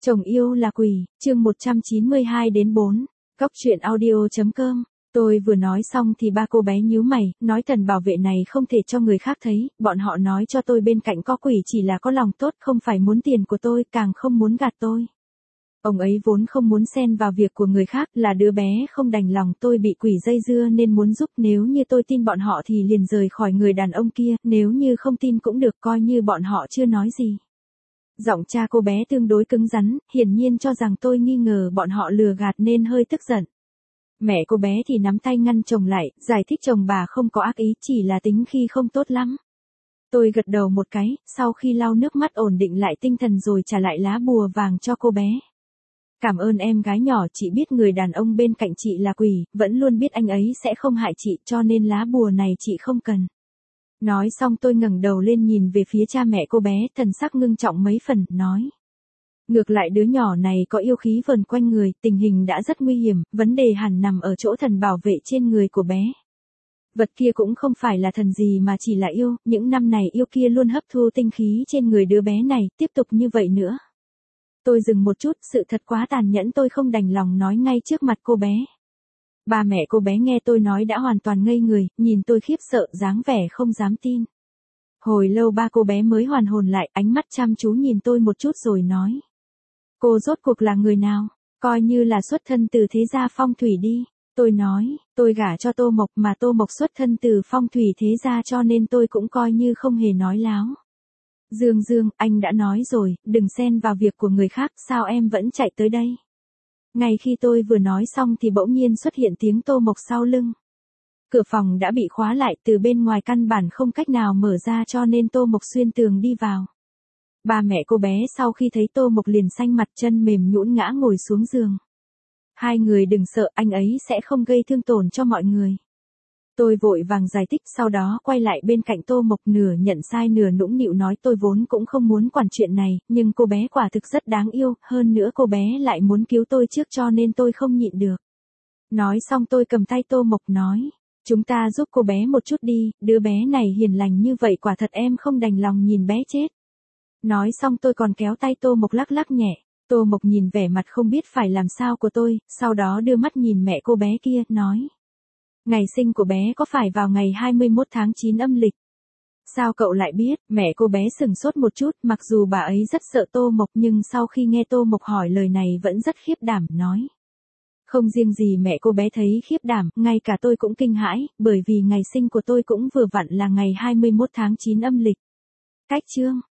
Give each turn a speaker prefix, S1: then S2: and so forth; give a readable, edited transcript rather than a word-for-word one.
S1: Chồng yêu là quỷ, chương 192-4, Cóc truyện audio.com. Tôi vừa nói xong thì ba cô bé nhíu mày, nói thần bảo vệ này không thể cho người khác thấy, bọn họ nói cho tôi bên cạnh có quỷ chỉ là có lòng tốt, không phải muốn tiền của tôi, càng không muốn gạt tôi. Ông ấy vốn không muốn xen vào việc của người khác, là đứa bé không đành lòng tôi bị quỷ dây dưa nên muốn giúp, nếu như tôi tin bọn họ thì liền rời khỏi người đàn ông kia, nếu như không tin cũng được, coi như bọn họ chưa nói gì. Giọng cha cô bé tương đối cứng rắn, hiển nhiên cho rằng tôi nghi ngờ bọn họ lừa gạt nên hơi tức giận. Mẹ cô bé thì nắm tay ngăn chồng lại, giải thích chồng bà không có ác ý, chỉ là tính khi không tốt lắm. Tôi gật đầu một cái, sau khi lau nước mắt ổn định lại tinh thần rồi trả lại lá bùa vàng cho cô bé. Cảm ơn em gái nhỏ, chị biết người đàn ông bên cạnh chị là quỷ, vẫn luôn biết anh ấy sẽ không hại chị, cho nên lá bùa này chị không cần. Nói xong tôi ngẩng đầu lên nhìn về phía cha mẹ cô bé, thần sắc ngưng trọng mấy phần, nói. Ngược lại đứa nhỏ này có yêu khí vờn quanh người, tình hình đã rất nguy hiểm, vấn đề hẳn nằm ở chỗ thần bảo vệ trên người của bé. Vật kia cũng không phải là thần gì mà chỉ là yêu, những năm này yêu kia luôn hấp thu tinh khí trên người đứa bé này, tiếp tục như vậy nữa. Tôi dừng một chút, sự thật quá tàn nhẫn, tôi không đành lòng nói ngay trước mặt cô bé. Ba mẹ cô bé nghe tôi nói đã hoàn toàn ngây người, nhìn tôi khiếp sợ, dáng vẻ không dám tin. Hồi lâu ba cô bé mới hoàn hồn lại, ánh mắt chăm chú nhìn tôi một chút rồi nói. Cô rốt cuộc là người nào? Coi như là xuất thân từ thế gia phong thủy đi. Tôi nói, tôi gả cho Tô Mộc mà Tô Mộc xuất thân từ phong thủy thế gia cho nên tôi cũng coi như không hề nói láo. Dương, anh đã nói rồi, đừng xen vào việc của người khác, sao em vẫn chạy tới đây? Ngay khi tôi vừa nói xong thì bỗng nhiên xuất hiện tiếng Tô Mộc sau lưng. Cửa phòng đã bị khóa lại, từ bên ngoài căn bản không cách nào mở ra cho nên Tô Mộc xuyên tường đi vào. Ba mẹ cô bé sau khi thấy Tô Mộc liền xanh mặt, chân mềm nhũn ngã ngồi xuống giường. Hai người đừng sợ, anh ấy sẽ không gây thương tổn cho mọi người. Tôi vội vàng giải thích, sau đó quay lại bên cạnh Tô Mộc, nửa nhận sai nửa nũng nịu nói tôi vốn cũng không muốn quản chuyện này, nhưng cô bé quả thực rất đáng yêu, hơn nữa cô bé lại muốn cứu tôi trước cho nên tôi không nhịn được. Nói xong tôi cầm tay Tô Mộc nói, chúng ta giúp cô bé một chút đi, đứa bé này hiền lành như vậy quả thật em không đành lòng nhìn bé chết. Nói xong tôi còn kéo tay Tô Mộc lắc lắc nhẹ. Tô Mộc nhìn vẻ mặt không biết phải làm sao của tôi, sau đó đưa mắt nhìn mẹ cô bé kia, nói. Ngày sinh của bé có phải vào ngày 21 tháng 9 âm lịch? Sao cậu lại biết? Mẹ cô bé sửng sốt một chút, mặc dù bà ấy rất sợ Tô Mộc nhưng sau khi nghe Tô Mộc hỏi lời này vẫn rất khiếp đảm, nói. Không riêng gì mẹ cô bé thấy khiếp đảm, ngay cả tôi cũng kinh hãi, bởi vì ngày sinh của tôi cũng vừa vặn là ngày 21 tháng 9 âm lịch. Cách chương.